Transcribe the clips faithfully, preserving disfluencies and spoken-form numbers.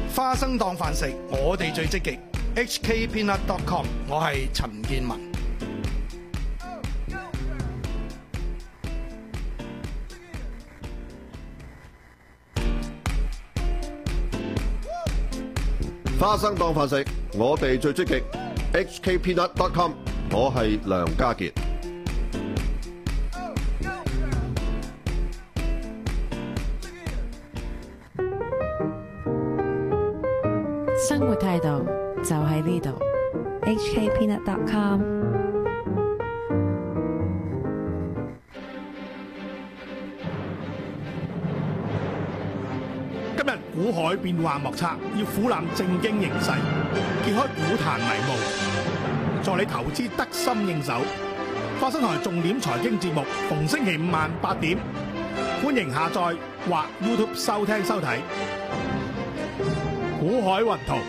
花生當飯食，我哋最積極。H K Peanut dot com， 我係陳建文。 花生當飯食，我哋最積極。H K Peanut dot com， 我係梁家傑。 生活態度就喺呢度。 H K Peanut dot com。 今日股海變幻莫測，要俯瞰政經形勢，揭開股壇迷霧，助你投資得心應手。花生台重點財經節目，逢星期五晚八點，歡迎下載或 YouTube 收聽收睇。股海雲圖。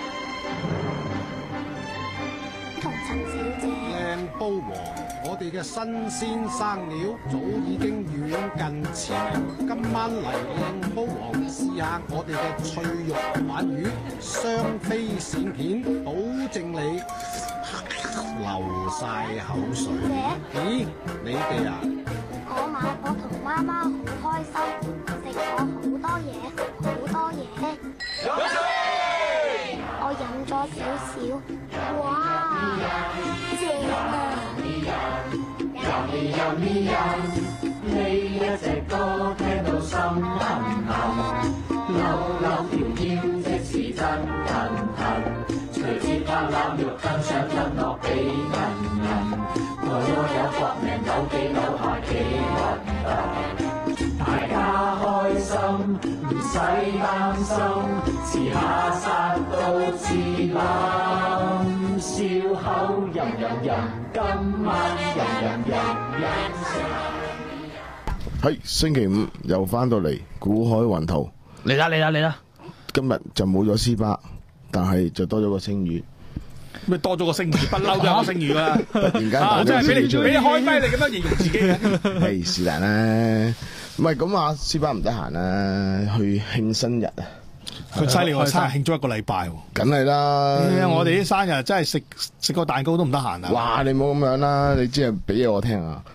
同陳小姐， 靚煲王，我哋嘅新鮮生料早已經遠近馳名。今晚嚟靚煲王試下我哋嘅脆肉鯇魚，雙飛鱔片，保證你流晒口水。咦，你哋啊？ 我晚我同媽媽好開心，食咗好多嘢，好多嘢。我飲咗少少，哇，正啊！ 呢一隻歌聽到心痕痕，扭扭條腰即是真痕痕，隨節拍攬肉更想吞落俾人人，我有搏命扭幾扭下幾核突，大家開心唔使擔心，遲下殺到自冧，笑口吟吟吟，今晚吟吟吟吟食。 係星期五又翻到嚟股海雲圖， 嚟啦嚟啦嚟啦！ 今日就冇咗斯巴，但係就多咗個星宇。 咩多咗個星宇，不嬲都有個星宇啦。 突然間我真係俾你俾你開咪，你咁樣形容自己嘅。 係是但啦，唔係咁啊，斯巴唔得閒啦，去慶生日啊！ 佢犀利喎，生日慶祝一個禮拜喎。 梗係啦， 我哋啲生日真係食食個蛋糕都唔得閒啊！ 哇，你冇咁樣啦，你只係俾嘢我聽啊！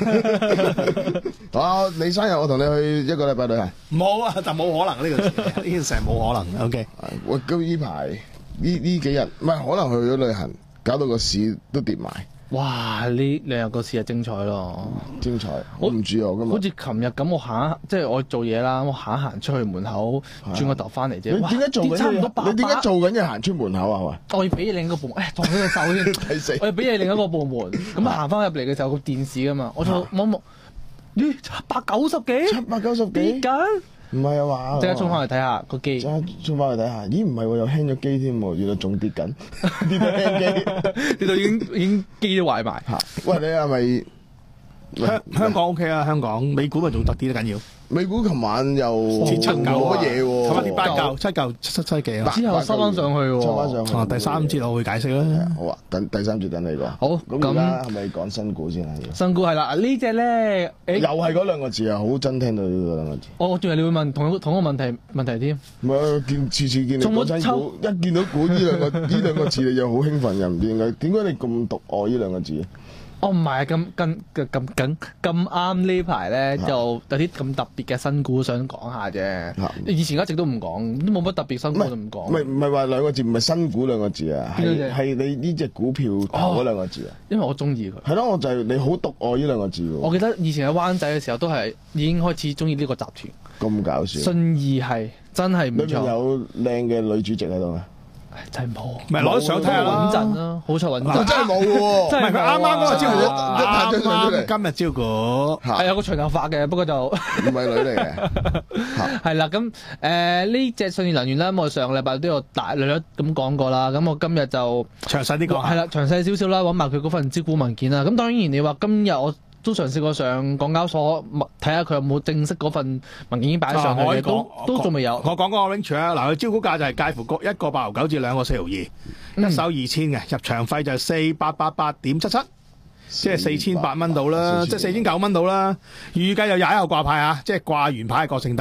啊，你生日我同你去一個禮拜旅行。 冇啊，就冇可能呢個事，呢件事係冇可能。O K， 喂，咁呢排呢呢幾日唔係可能去咗旅行，搞到個市都跌埋。 哇！呢兩日個市係精彩咯， 精彩！我唔知啊，今日好似琴日咁，我行即係我做嘢啦，我行行出去門口，轉個頭翻嚟啫。 你點解做緊差唔多嘢？你點解做緊嘢行出門口啊？喂！ 我要俾你另一個部門，誒，撞咗隻手先。我要俾你另一個部門，咁行翻入嚟嘅時候個電視噶嘛，我就望望，咦，七百九十幾？ 七百九十幾？ 跌緊？ 唔係啊嘛！ 即刻衝翻去睇下個機， 即刻衝翻去睇下，咦唔係喎，又輕咗機添喎，原來仲跌緊，跌到輕機， 跌到已經已經機都壞埋。 嚇！喂，你係咪香香港 OK 啊？香港美股咪仲特啲得緊要。 美股琴晚又跌七九冇乜嘢喎， 琴晚跌八九，七九七七七幾啊？ 之後收翻上去喎， 收翻上去。 啊，第三節我會解釋啦。 好啊，等第三節等你講。 好， 咁而家係咪講新股先啊？ 新股係啦，呢隻咧， 又係嗰兩個字啊，好憎聽到呢兩個字。 我仲係你會問同同一個問題問題添。 唔係，見次次見你講新股，一見到股呢兩個呢兩個字，你就好興奮，又唔知點解？點解你咁獨愛呢兩個字？ 哦，唔係咁咁咁咁咁啱呢排咧，就有啲咁特別嘅新股想講下啫。以前一直都唔講，都冇乜特別新股就唔講。 唔係唔係話兩個字，唔係新股兩個字啊，係係你呢隻股票頭嗰兩個字啊。 因為我中意佢。 係咯，我就係你好獨愛呢兩個字喎。 我記得以前喺灣仔嘅時候，都係已經開始中意呢個集團。 咁搞笑。 信義係真係唔錯。 裏面有靚嘅女主席喺度啊！ 真係冇， 唔係攞相睇下穩陣啦，好彩穩陣。 真係冇嘅喎， 唔係佢啱啱嗰個招股， 啱啱今日招股係有個長頭髮嘅，不過就唔係女嚟嘅。 係啦，咁誒呢隻信義能源咧，我上個禮拜都有大略略咁講過啦。咁我今日就詳細啲講， 係啦，詳細少少啦，揾埋佢嗰份招股文件啦。咁當然你話今日我都嘗試過上港交所睇下佢有冇正式嗰份文件已經擺上去嘅，都都仲未有。 我講個 range 啊，嗱，佢招股價就係介乎個一個八毫九至兩個四毫二，一手二千嘅，入場費就係四八八八點七七，即係四千八蚊到啦，即係四千九蚊到啦。預計有廿一號掛牌啊，即係掛完牌過聖誕。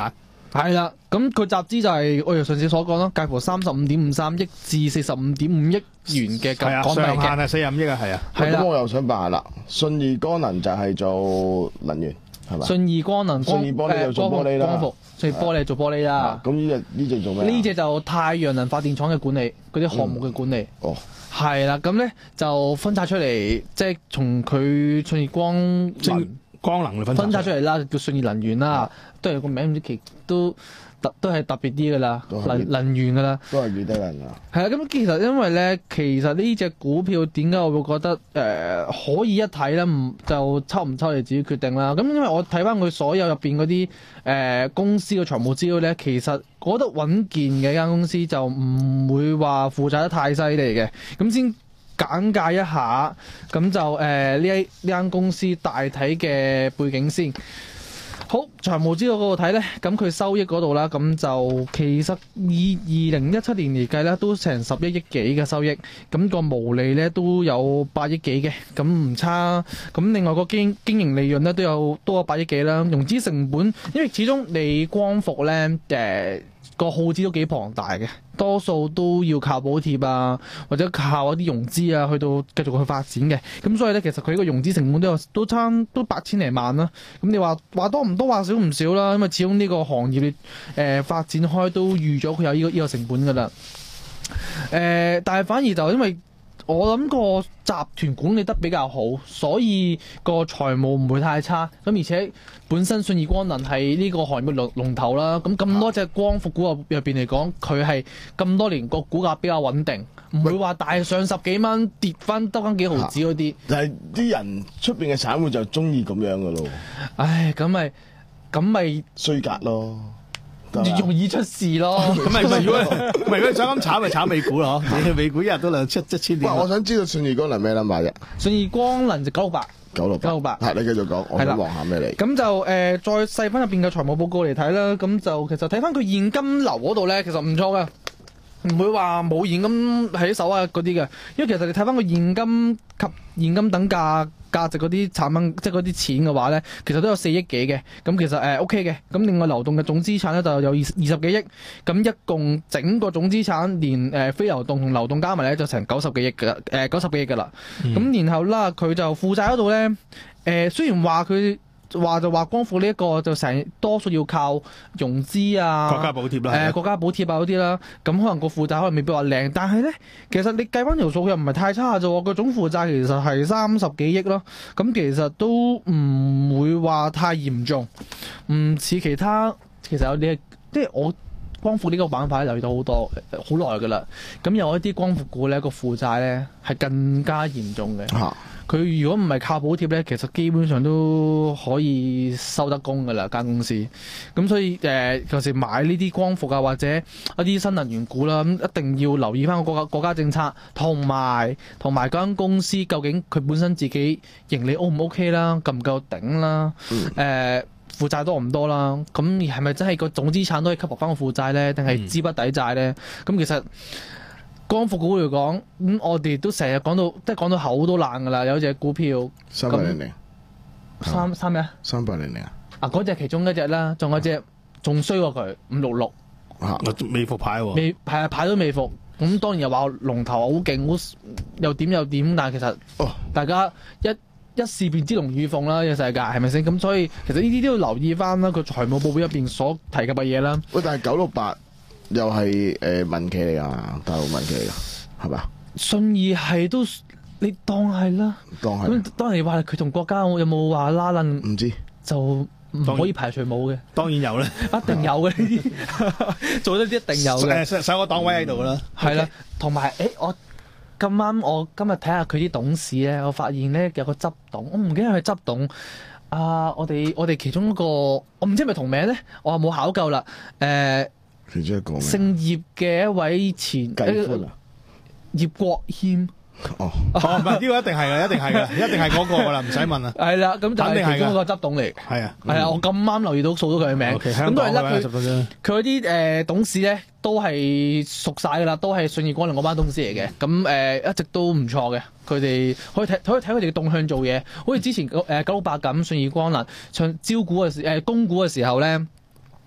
係啦，咁佢集資就係、我哋上次所講啦，介乎三十五點五三億至四十五點五億元嘅係啊， 港幣嘅。 上限係四十五億啊，係啊。 係啦咁我又想辦下啦，信義光能就係做能源係嘛？ 信義光能光信義玻璃就做玻璃啦光伏，信義玻璃做玻璃啦啊。咁呢只呢只做咩啊？ 呢只就太陽能發電廠嘅管理，嗰啲項目嘅管理。 哦， 係啦，咁咧就分拆出嚟，即係從佢信義光能光能分分拆出嚟啦，叫信義能源啦，都係個名唔知其都特都係特別啲噶啦， 都係能能源噶啦。 都係幾低能啊！ 係啊，咁其實因為咧，其實呢只股票點解我會覺得誒、呃、可以一睇咧，唔就抽唔抽你自己決定啦。咁因為我睇翻佢所有入邊嗰啲誒公司嘅財務資料咧，其實覺得穩健嘅一間公司就唔會話負債得太犀利嘅。咁先簡介一下，咁就誒呢一呢間公司大體嘅背景先。好，財務資料嗰度睇咧，咁佢收益嗰度啦，咁就其實以二零一七年嚟計咧，都成十一億幾嘅收益，咁個毛利咧都有八億幾嘅，咁唔差。咁另外個經經營利潤咧都有多咗八億幾啦。融資成本，因為始終你光伏咧誒個耗資都幾龐大嘅，多數都要靠補貼啊，或者靠一啲融資啊，去到繼續去發展嘅。咁所以咧，其實佢個融資成本都有都差都八千零萬啦。咁你話話多唔多，話少唔少啦。因為始終呢個行業誒、呃、發展開都預咗佢有呢、這個呢、這個成本噶啦。誒、呃，但係反而就因為我諗個集團管理得比較好，所以個財務唔會太差。咁而且本身信義光能係呢個行業嘅龍龍頭啦。咁咁多隻光伏股入入邊嚟講，佢係咁多年個股價比較穩定，唔會話大上十幾蚊跌翻得翻幾毫子嗰啲。 但係啲人出邊嘅散戶就中意咁樣噶咯。 唉，咁咪咁咪衰格咯。 容易出事咯， 咁咪咪如果咪如果想咁炒咪炒美股咯，你美股一日都兩七一千點。 喂，我想知道信義光能咩 number 啫？ 信義光能就九六八， 九六九六八。 係你繼續講，我想望下咩嚟？ 咁就誒、呃、再細翻入邊嘅財務報告嚟睇啦。咁就其實睇翻佢現金流嗰度咧，其實唔錯嘅，唔會話冇現金喺手啊嗰啲嘅。因為其實你睇翻佢現金及現金等價價值嗰啲產品，即係嗰啲錢嘅話咧，其實都有四億幾嘅。咁其實誒、呃、OK 嘅。咁另外流動嘅總資產咧就有二二十幾億。咁一共整個總資產連誒、呃、非流動同流動加埋咧就成九十幾億嘅，誒九十幾億㗎啦。咁、嗯、然後啦，佢就負債嗰度咧，誒、呃、雖然話佢。話就話光伏呢一個就成多數要靠融資啊， 國家補貼啦， 誒、呃、國家補貼啊嗰啲啦，咁可能個負債可能未必話靚，但係咧其實你計翻條數佢又唔係太差啫喎，個總負債其實係三十幾億咯，咁其實都唔會話太嚴重，唔似其他其實有啲即係我光伏呢個板塊留意到好多好耐㗎啦，咁有一啲光伏股咧個負債咧係更加嚴重嘅。啊佢如果唔係靠補貼咧，其實基本上都可以收得工噶啦間公司。咁所以誒，有時買呢啲光伏啊，或者一啲新能源股啦，咁一定要留意翻個國家國家政策，同埋同埋嗰間公司究竟佢本身自己盈利 O 唔 OK 啦，夠唔夠頂啦？誒、嗯呃，負債多唔多啦？咁係咪真係個總資產都可以吸納翻個負債咧？定係資不抵債咧？咁、嗯、其實。光伏股嚟講，咁、嗯、我哋都成日講到，即係講到口都爛噶啦。有隻股票三百零零， 三三咩啊？ 三百零零啊！ 啊，嗰隻其中一隻啦，仲有隻仲衰過佢五六六， 啊，未復牌喎， 未係啊，牌都未復。咁當然又話龍頭好勁，好又點又點，但係其實哦，大家一一試便知龍與鳳啦，呢、這個世界係咪先？咁所以其實呢啲都要留意翻啦，佢財務報表入邊所提及嘅嘢啦。 喂，但係九六八。又係誒民企嚟噶，大陸民企嚟噶，係嘛？ 信義係都你當係啦， 當係。 咁當然話佢同國家有冇話拉楞？ 唔知就唔可以排除冇嘅。 當然有啦， 一定有嘅呢啲，做得啲一定有嘅。 上上個檔位喺度啦。 係、嗯、啦，同埋誒，我咁啱我今日睇下佢啲董事咧，我發現咧有個執董，我唔記得佢執董。啊，我哋我哋其中一個，我唔知係咪同名咧，我冇考究啦。誒、呃。 其中一個姓葉嘅一位前繼啊， 葉國謙哦，哦唔係呢個一定係嘅，一定係嘅，一定係嗰個噶啦，唔使問啦。 係啦，咁就係其中一個執董嚟。 係啊， 係啊，我咁啱留意到數到佢嘅名，咁都係甩佢。佢嗰啲誒董事咧都係熟晒噶啦，都係信義光能嗰班董事嚟嘅。咁誒、呃、一直都唔錯嘅，佢哋可以睇可以睇佢哋嘅動向做嘢。好似之前誒九六八咁，信義光能唱招股嘅時誒供股嘅時候咧。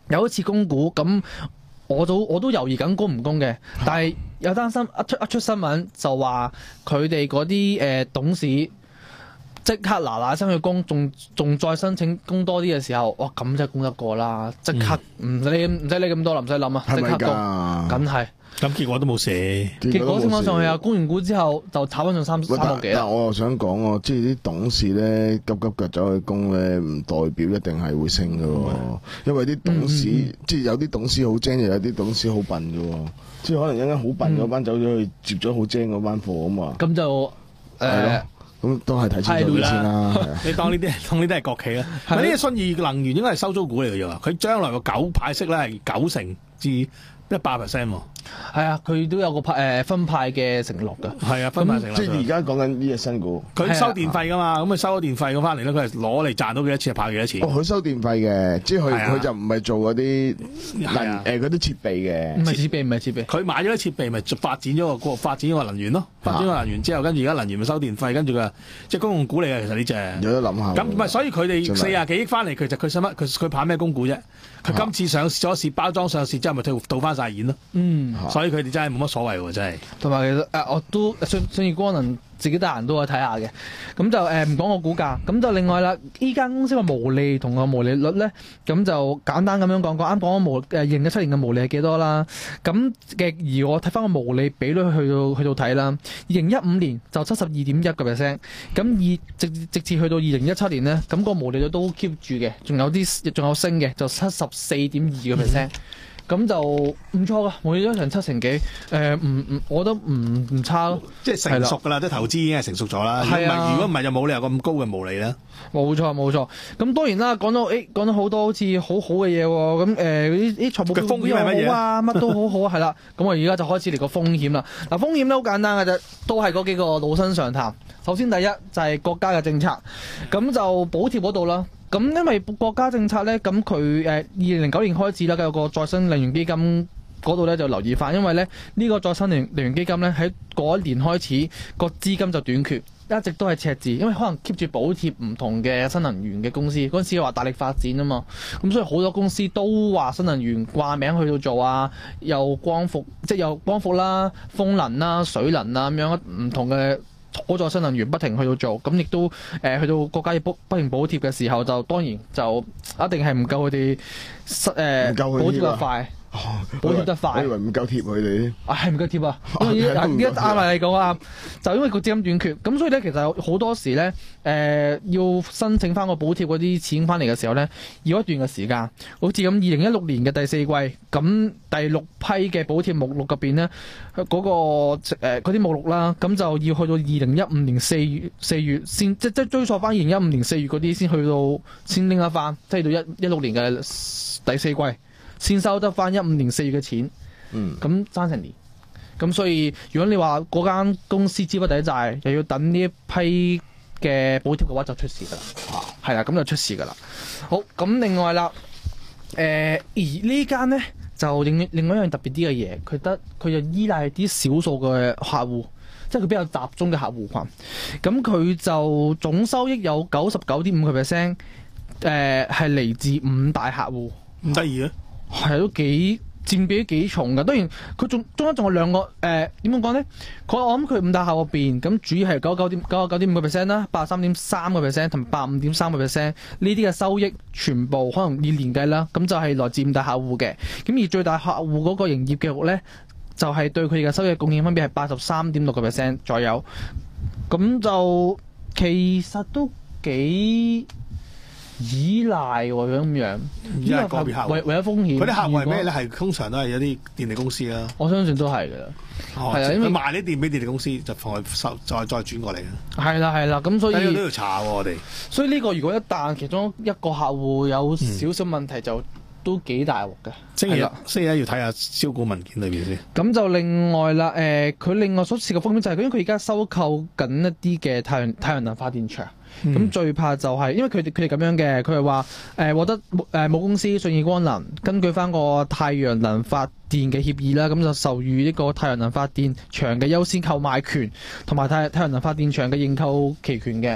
有一次供股，咁我都我都猶豫緊供唔供嘅，但係有單新一出一出新聞就話佢哋嗰啲誒董事即刻嗱嗱聲去供，仲仲再申請供多啲嘅時候，哇咁真係供得過啦！即刻唔使理唔使理咁多啦，唔使諗啊，即刻供，梗係。 咁結果都冇事， 結果升翻上去啊！供完股之後就炒翻上三三個幾啦。 但我又想講喎，即係啲董事咧急急腳走去供咧，唔代表一定係會升嘅喎。因為啲董事、嗯、即係有啲董事好精，又有啲董事好笨嘅喎。即係可能一間好笨嗰班走咗去接咗好精嗰班貨啊嘛。 咁就誒。 咁都係睇清楚啲先啦。 你當呢啲當呢啲係國企啦。呢啲信義能源應該係收租股嚟嘅啫。佢將來個九派息咧係九成至一百 percent 喎。 係啊，佢都有個派誒分派嘅承諾㗎。 係啊，分派承諾。 即係而家講緊呢隻新股， 佢收電費㗎嘛，咁佢收咗電費咁翻嚟咧，佢係攞嚟賺到幾多錢就派幾多錢。 哦，佢收電費嘅，即係佢佢就唔係做嗰啲能誒嗰啲設備嘅。 唔係設備，唔係設備。 佢買咗啲設備，咪發展咗個發展咗個能源咯。發展咗能源之後，跟住而家能源咪收電費，跟住佢即係公用股嚟嘅。其實呢隻有得諗下。 咁唔係，所以佢哋四廿幾億翻嚟，其實佢使乜？佢佢跑咩公股啫？佢今次上市咗市包裝上市之後，咪套倒翻晒現咯。嗯，所以佢哋真係冇乜所謂喎，真係。同埋其實誒，我都信信義光能自己得閒都去睇下嘅。咁就誒唔講個股價，咁就另外啦，依間公司嘅毛利同個毛利率咧，咁就簡單咁樣講講。啱講咗毛誒二零一七年嘅毛利係幾多啦？咁嘅而我睇翻個毛利比率去到去到睇啦，二零一五年就七十二點一個 percent， 咁而直直至去到二零一七年咧，咁個毛利率都 keep 住嘅，仲有啲仲有升嘅，就七十四點二個 percent。咁就唔錯噶，每咗成七成幾，誒唔唔，我覺得唔唔差咯，即係成熟噶啦，即係投資已經係成熟咗啦。係啊，如果唔係就冇理由咁高嘅毛利啦。冇錯冇錯，咁當然啦，講到誒講到好多好似好好嘅嘢喎，咁誒啲啲財務風險係乜嘢啊？乜都好好啊，係啦。咁我而家就開始嚟個風險啦。嗱，風險咧好簡單嘅啫，都係嗰幾個老生常談。首先第一就係國家嘅政策，咁就補貼嗰度啦。咁因為國家政策咧，咁佢誒二零零九年開始啦，有個再生能源基金嗰度咧就留意翻，因為咧呢個再生能源基金咧喺嗰一年開始個資金就短缺，一直都係赤字，因為可能 keep 住補貼唔同嘅新能源嘅公司，嗰陣時話大力發展啊嘛，咁所以好多公司都話新能源掛名去到做啊，又光伏即係又光伏啦、風能啦、水能啦咁樣唔同嘅。可再生能源不停去到做，咁亦都誒、呃、去到國家要不不停補貼嘅時候，就當然就一定係唔夠佢哋誒補貼得快。補貼得快， 我以為唔夠貼佢哋。 啊，係唔夠貼啊！因為而家啱嚟講啊，就因為個資金短缺，咁所以咧其實好多時咧，誒、呃、要申請翻個補貼嗰啲錢翻嚟嘅時候咧，要一段嘅時間。好似咁，二零一六年嘅第四季，咁第六批嘅補貼目錄入邊咧，嗰、那個誒嗰啲目錄啦，咁就要去到二零一五年四月四月先，即即追溯翻二零一五年四月嗰啲先去到先拎得翻，即係到一一六年嘅第四季。先收得翻一五年四月嘅錢，嗯，咁爭成年，咁所以如果你話嗰間公司資不抵債，又要等呢一批嘅補貼嘅話，就出事噶啦，係啦，咁就出事噶啦。好，咁另外啦，誒、呃、而呢間咧就另另外一樣特別啲嘅嘢，佢得佢就依賴啲少數嘅客戶，即係佢比較集中嘅客戶群，咁佢就總收益有九十九點五個 percent，誒係嚟自五大客戶，唔得意啊！係都幾佔比幾重㗎，當然佢仲中間仲有兩個誒點樣講咧？佢我諗佢五大客入邊，咁主要係九九點九十九點五個 percent 啦，八十三點三個 percent 同埋八十五點三個 percent 呢啲嘅收益，全部可能以年計啦，咁就係來自五大客戶嘅。咁而最大客戶嗰個營業記錄咧，就係、是、對佢哋嘅收益貢獻分別係八十三點六個 percent 左右。咁就其實都幾依賴喎咁樣， 依賴個別客戶， 為為咗風險。 嗰啲客戶係咩咧？係通常都係有啲電力公司啦。我相信都係㗎啦。係啊、哦，因為賣啲電俾電力公司，就放去收，再再轉過嚟嘅。係啦係啦，咁所以呢個都要查喎，我哋。所以呢個如果一旦其中一個客戶有少少問題，嗯、就都幾大鑊嘅。星期日，星期一要睇下招股文件裏邊先。咁就另外啦，誒、呃，佢另外所涉嘅風險就係，因為佢而家收購緊一啲嘅太陽太陽能發電場。咁、嗯、最怕就係、是，因為佢哋佢哋咁樣嘅，佢係話誒獲得誒母公司信義光能根據翻個太陽能發電嘅協議啦，咁就授予呢個太陽能發電場嘅優先購買權，同埋太太陽能發電場嘅認購期權嘅。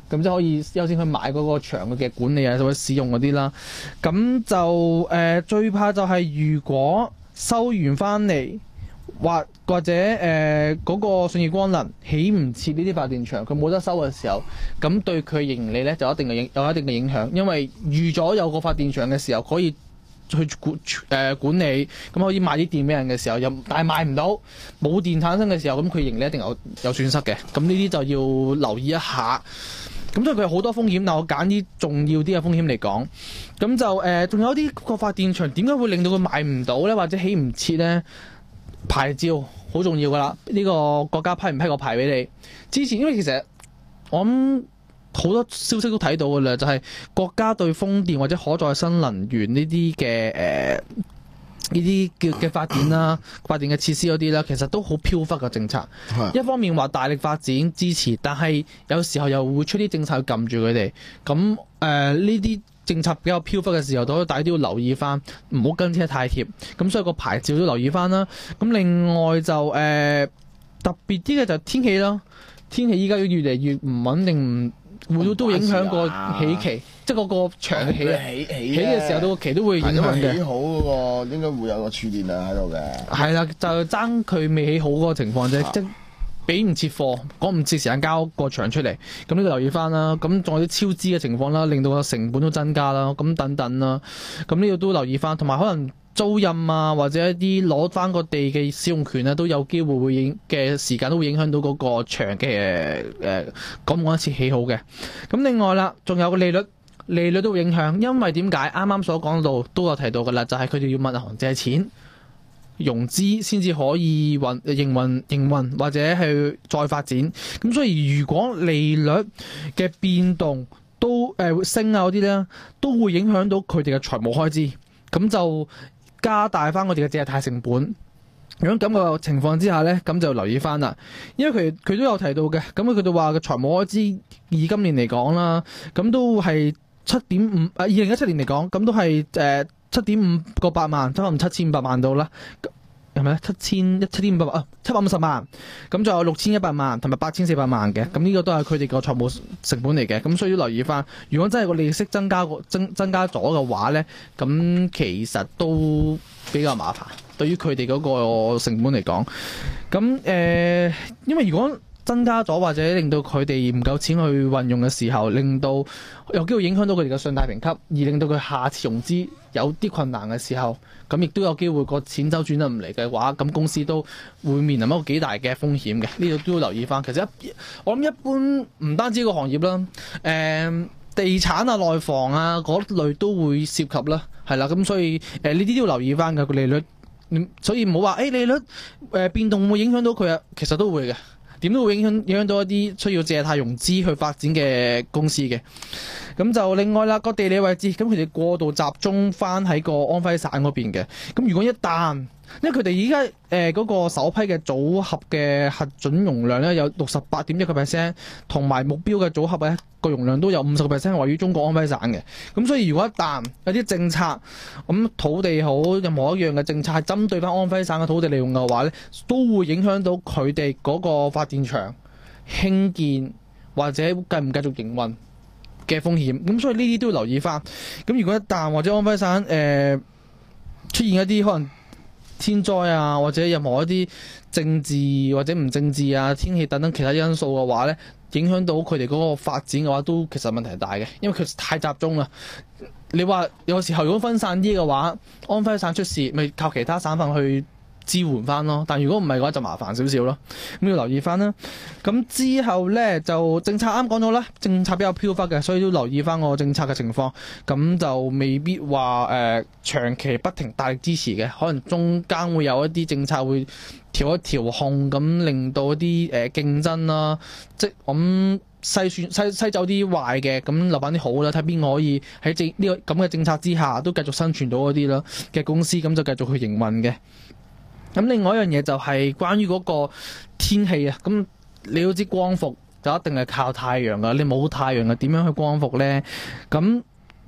咁即係可以優先去買嗰個場嘅管理啊或者使用嗰啲啦。咁就誒、呃、最怕就係如果收完翻嚟。或或者誒嗰、呃那個信義光能起唔切呢啲發電場，佢冇得收嘅時候，咁對佢盈利咧就一定嘅影有一定嘅影響，因為預咗有個發電場嘅時候可以去管誒、呃、管理，咁可以賣啲電俾人嘅時候，又但係賣唔到，冇電產生嘅時候，咁佢盈利一定有有損失嘅，咁呢啲就要留意一下。咁所以佢有好多風險，但我揀啲重要啲嘅風險嚟講，咁就誒仲、呃、有啲個發電場點解會令到佢賣唔到咧，或者起唔切咧？牌照好重要噶啦，呢、這個國家批唔批個牌俾你？之前因為其實我諗好多消息都睇到噶啦，就係、是、國家對風電或者可再生能源呢啲嘅誒呢啲叫嘅發電啦、發電嘅設施嗰啲啦，其實都好飄忽嘅政策。一方面話大力發展支持，但係有時候又會出啲政策去撳住佢哋。咁誒呢啲政策比較飄忽嘅時候，大家都要留意翻，唔好跟車太貼。咁所以個牌照都留意翻啦。咁另外就誒、呃、特別啲嘅就天氣啦，天氣依家越嚟越唔穩定，會都都影響個起期，即係嗰個長嘅起啊， 起起嘅時候到個期都會影響嘅。 起好嗰個應該會有個儲電量喺度嘅。 係啦，就爭佢未起好嗰個情況啫，即係俾唔切貨，趕唔切時間交個場出嚟，咁呢個留意翻啦。咁仲有啲超支嘅情況啦，令到個成本都增加啦，咁等等啦。咁呢個都留意翻，同埋可能租賃啊，或者一啲攞翻個地嘅使用權啊，都有機會會影嘅時間都會影響到嗰個場嘅誒趕唔趕得切起好嘅。咁另外啦，仲有個利率，利率都會影響，因為點解啱啱所講到都有提到㗎啦，就係佢哋要問銀行借錢。融資先至可以運營運營運或者去再發展，咁所以如果利率嘅變動都誒、呃、升啊嗰啲咧，都會影響到佢哋嘅財務開支，咁就加大翻我哋嘅借貸成本。如果咁個情況之下咧，咁就留意翻啦，因為佢佢都有提到嘅，咁佢哋話嘅財務開支以今年嚟講啦，咁都係七點五啊，二零一七年嚟講，咁都係誒。呃七點五個八萬，差唔多七千五百萬到啦，係咪咧？七千一七點五百萬啊，七百五十萬，咁仲有六千一百萬同埋八千四百萬嘅，咁呢個都係佢哋個財務成本嚟嘅，咁所以要留意翻。如果真係個利息增加個增增加咗嘅話咧，咁其實都比較麻煩，對於佢哋嗰個成本嚟講。咁誒、呃，因為如果增加咗或者令到佢哋唔夠錢去運用嘅時候，令到有機會影響到佢哋嘅信貸評級，而令到佢下次融資有啲困難嘅時候，咁亦都有機會個錢周轉得唔嚟嘅話，咁公司都會面臨一個幾大嘅風險嘅。呢度都要留意翻。其實一我諗一般唔單止個行業啦，誒、呃、地產啊、內房啊嗰類都會涉及啦，係啦。咁所以誒呢啲都要留意翻嘅個利率。所以唔好話誒利率誒、呃、變動會影響到佢啊，其實都會嘅。點都會影響影響到一啲需要借貸融資去發展嘅公司嘅。咁就另外啦，個地理位置，咁佢哋過度集中翻喺個安徽省嗰邊嘅。咁如果一旦，因為佢哋依家誒嗰個首批嘅組合嘅核准容量咧有六十八點一個 percent， 同埋目標嘅組合咧個容量都有五十個 percent 位於中國安徽省嘅。咁所以如果一旦有啲政策，咁土地好任何一樣嘅政策係針對翻安徽省嘅土地利用嘅話咧，都會影響到佢哋嗰個發電場興建或者繼唔繼續營運嘅風險。咁所以呢啲都要留意翻。咁如果一旦或者安徽省誒、呃、出現一啲可能天災啊，或者任何一啲政治或者唔政治啊、天氣等等其他因素嘅話咧，影響到佢哋嗰個發展嘅話，都其實問題大嘅，因為佢太集中啦。你話有時候如果分散啲嘅話，安徽省出事，咪靠其他省份去支援翻咯。但如果唔係嘅話，就麻煩少少咯。咁要留意翻啦。咁之後咧就政策啱講咗啦，政策比較飄忽嘅，所以都留意翻個政策嘅情況。咁就未必話誒、呃、長期不停大力支持嘅，可能中間會有一啲政策會調一調控，咁令到一啲誒、呃、競爭啦，即係咁篩選篩篩走啲壞嘅，咁留翻啲好啦。睇邊個可以喺政呢個咁嘅政策之下都繼續生存到嗰啲啦嘅公司，咁就繼續去營運嘅。咁另外一樣嘢就係關於嗰個天氣啊，咁你都知光伏就一定係靠太陽噶，你冇太陽啊點樣去光伏咧？咁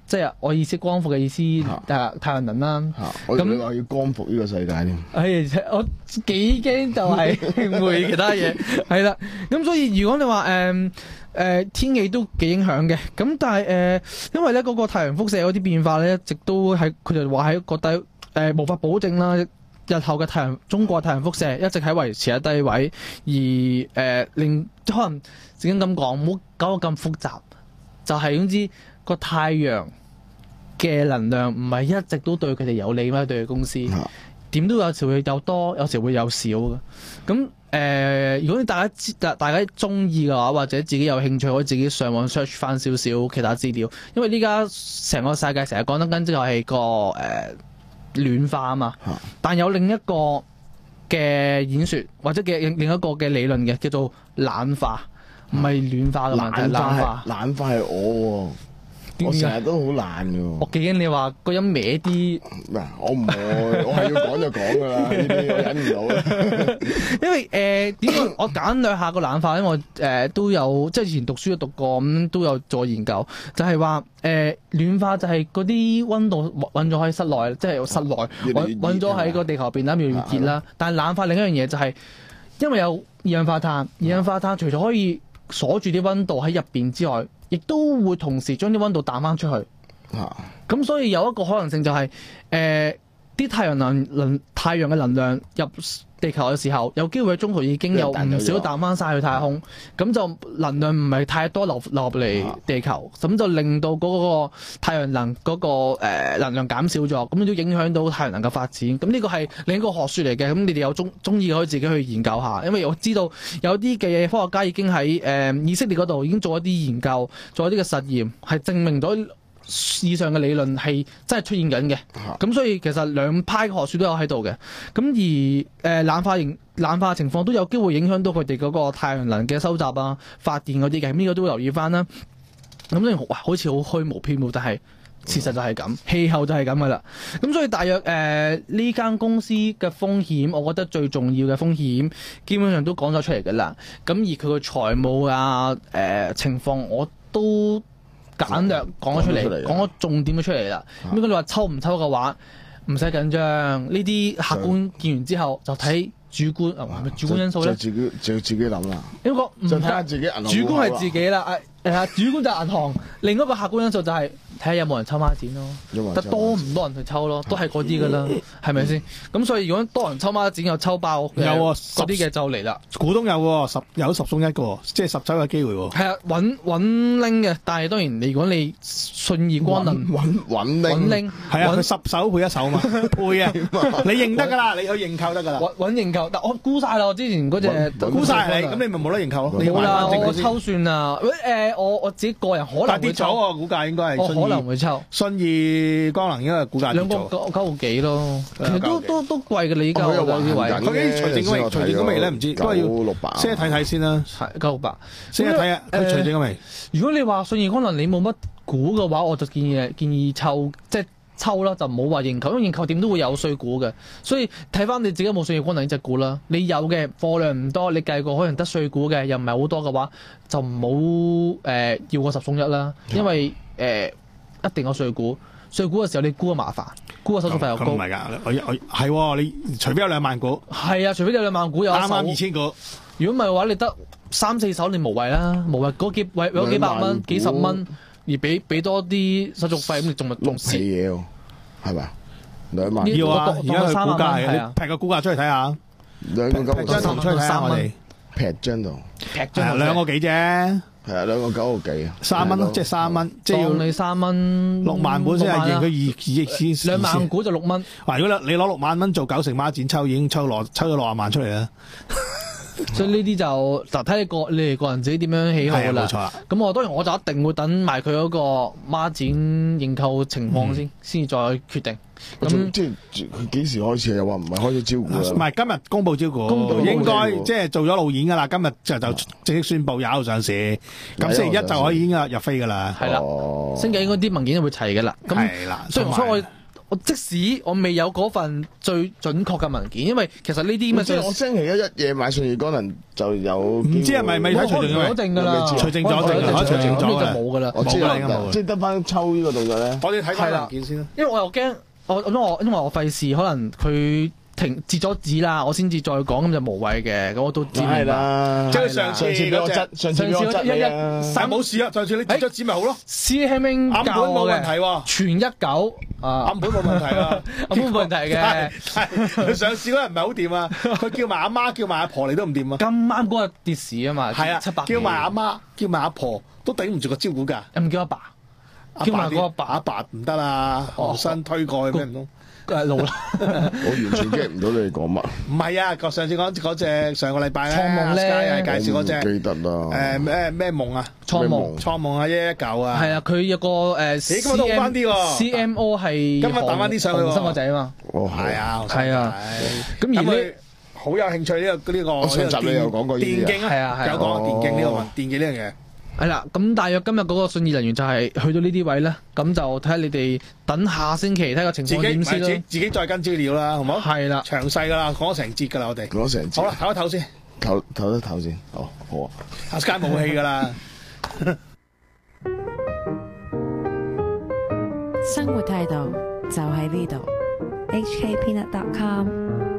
即係我意思光伏嘅意思，誒太陽能啦。 咁你話要光復呢個世界添？ 係我幾驚就係會其他嘢，係啦。咁所以如果你話誒誒天氣都幾影響嘅，咁但係誒、呃、因為咧嗰、那個太陽輻射嗰啲變化咧，一直都係佢哋話喺覺得誒、呃、無法保證啦。日後嘅太陽中國太陽輻射一直喺維持喺低位，而誒、呃、令可能正經咁講，唔好搞到咁複雜，就係、是、總之個太陽嘅能量唔係一直都對佢哋有利咩？對佢公司點、啊、都有時會有多，有時會有少嘅。咁誒、呃，如果大家知大大家中意嘅話，或者自己有興趣，可以自己上網 search 翻少少其他資料，因為呢家成個世界成日講得緊，即係個誒。呃暖化啊嘛，但有另一個嘅演說或者嘅另一個嘅理論嘅叫做冷化，唔係暖化嘅問題。冷化， 冷化係我喎，我成日都好懶嘅喎。 我記緊你話個音歪啲， 嗱我唔會，我係要講就講㗎啦，呢啲我忍唔到啦。 因為誒點解我簡略下個冷化，因為我誒、呃、都有即係以前讀書都讀過，咁都有做研究，就係話誒暖化就係嗰啲溫度揾咗喺室內，即係室內揾揾咗喺個地球入邊啦，越嚟越熱啦。但係冷化另一樣嘢就係、是、因為有二氧化碳，二氧化碳除咗可以鎖住啲溫度喺入邊之外，亦都會同時將啲溫度彈翻出去。咁、啊、所以有一個可能性就係誒啲太陽能能太陽嘅能量入地球嘅時候，有機會喺中途已經有唔少彈翻晒去太空，咁就能量唔係太多流流入嚟地球，咁、啊、就令到嗰個太陽能嗰、嗰個、呃、能量減少咗，咁都影響到太陽能嘅發展。咁呢個係另一個學説嚟嘅，咁你哋有中中意可以自己去研究下，因為我知道有啲嘅科學家已經喺誒、呃、以色列嗰度已經做一啲研究，做一啲嘅實驗，係證明咗以上嘅理論係真係出現緊嘅，咁所以其實兩派嘅學説都有喺度嘅，咁而誒、呃、冷化型冷化情況都有機會影響到佢哋嗰個太陽能嘅收集啊、發電嗰啲嘅，咁呢個都會留意翻啦。咁雖然哇好似好虛無縹緲，但係事實就係咁，氣候就係咁噶啦。咁所以大約誒呢間公司嘅風險，我覺得最重要嘅風險基本上都講咗出嚟噶啦。咁而佢個財務啊誒、呃、情況我都簡略講咗出嚟，講咗重點咗出嚟啦。咁如果你話抽唔抽嘅話，唔使緊張。呢啲客觀見完之後，就睇主觀啊，主觀因素咧。 就自己就自己諗啦。 一個唔就睇下自己銀行。 主觀係自己啦，誒誒，主觀就係銀行。另一個客觀因素就係睇下有冇人抽孖展咯，得多唔多人去抽咯，都係嗰啲噶啦，係咪先？咁所以如果多人抽孖展又抽爆， 有嗰啲嘅就嚟啦。 股東有喎，十有十送一嘅，即係十抽嘅機會喎。 係啊，穩穩拎嘅，但係當然你如果你信義光能穩穩拎， 拎係啊，佢十手配一手嘛，配啊，你認得㗎啦，你去認購得㗎啦。 穩穩認購，但我估晒啦，我之前嗰隻估晒你，咁你咪冇得認購咯。 冇啦，我抽算啦。誒，我我自己個人可能會抽， 我估價應該係我可能會抽。 信義光能應該係估價兩個九九毫幾咯，其實都都都貴嘅，你依家呢位。 佢啲除淨嗰味，除淨嗰味咧唔知，都係要六百， 先睇睇先啦。 係九六百， 先睇下佢除淨嗰味。 如果你話信義光能你冇乜股嘅話，我就建議建議抽即係抽啦，就唔好話認購，因為認購點都會有碎股嘅。所以睇翻你自己有冇信義光能呢隻股啦。你有嘅貨量唔多，你計過可能得碎股嘅，又唔係好多嘅話，就唔好誒要個十送一啦，因為誒、呃、一定有碎股。碎股嘅時候你沽啊麻煩，沽嘅手續費又高。 唔係㗎，我我係喎，你除非有兩萬股。係啊，除非有兩萬股有一手。 啱啱二千股。 如果唔係嘅話，你得三四手，你無謂啦，無謂嗰幾為咗幾百蚊、幾十蚊而俾俾多啲手續費，咁你仲咪仲蝕嘢喎，係咪？兩萬要啊！而家佢估價係啊，劈個估價出嚟睇下。 兩個九劈張圖出嚟睇下我哋。 劈張圖。 劈張圖。 兩個幾啫。 係啊，兩個九毫幾啊， 三蚊咯，即係三蚊，即係要你三蚊六萬本先係認佢二二億先， 兩萬股就六蚊。 嗱，如果你攞六萬蚊做九成孖展抽，已經抽落抽咗六十萬出嚟啦。 所以呢啲就就睇你個你哋個人自己點樣喜好啦。 冇錯啦。 咁我當然我就一定會等埋佢嗰個孖展認購情況先，先至再決定。 咁即係佢幾時開始又話唔係開始招股啦？ 唔係今日公佈招股，應該即係做咗路演噶啦。今日就就正式宣布有上市，咁星期一就可以已經入飛噶啦。 係啦，星期一應該啲文件會齊噶啦。 係啦， 所以所以我我即使我未有嗰份最準確嘅文件，因為其實呢啲咁嘅即係我星期一一夜買信義光能就有， 唔知係咪咪睇除證攞定㗎啦， 除證咗定除證咗咗就冇㗎啦。 我知啦， 冇㗎應該冇即係得翻抽呢個動作咧。 我哋睇翻文件先啦。 因為我又驚，我因為我因為我費事，可能佢停截咗紙啦，我先至再講咁就無謂嘅，咁我都知係啦， 即係上次俾我嗰隻質，上次俾我質你啊但冇事啊，上次你截咗紙咪好咯。 師兄明暗盤教我嘅冇問題喎， 全一九啊， 暗盤冇問題啊， 暗盤冇問題嘅。 佢上市嗰日唔係好掂啊，佢叫埋阿媽叫埋阿婆你都唔掂啊。 咁啱嗰日跌市啊嘛， 係啊， 七百幾叫埋阿媽叫埋阿婆都頂唔住個招股價。 又唔叫阿爸，叫埋個阿爸阿爸唔得啦， 哦學生推過去咩唔通？ 誒老啦。 我完全 get 唔到你哋講乜。 唔係啊，個上次講嗰隻上個禮拜咧， 創夢咧阿 Sky 係介紹嗰我唔隻記得啦。 誒咩咩夢啊， 創夢創夢啊，一一九啊， 係啊，佢有個誒咦今日都好返啲喎 C M O 係今日彈返啲上去喎紅心個仔啊嘛， 哦， 係啊， 係啊，咁咁而呢佢好有興趣呢個呢個我上集你有講過呢啲啊電競係啊係啊有講過電競呢個哦問電競呢樣嘢。 係啦，咁大約今日嗰個信義人員就係去到呢啲位咧，咁就睇下你哋等下星期睇個情自己唔係自況點先啦。 自己再跟資料啦，好唔好？ 係啦， 詳細噶啦，講咗成節噶啦，我哋講成節好啦，唞一唞先， 唞唞一唞先。好，好啊。 阿 Sky 冇氣噶啦。 生活態度就喺呢度。 h k peanut dot com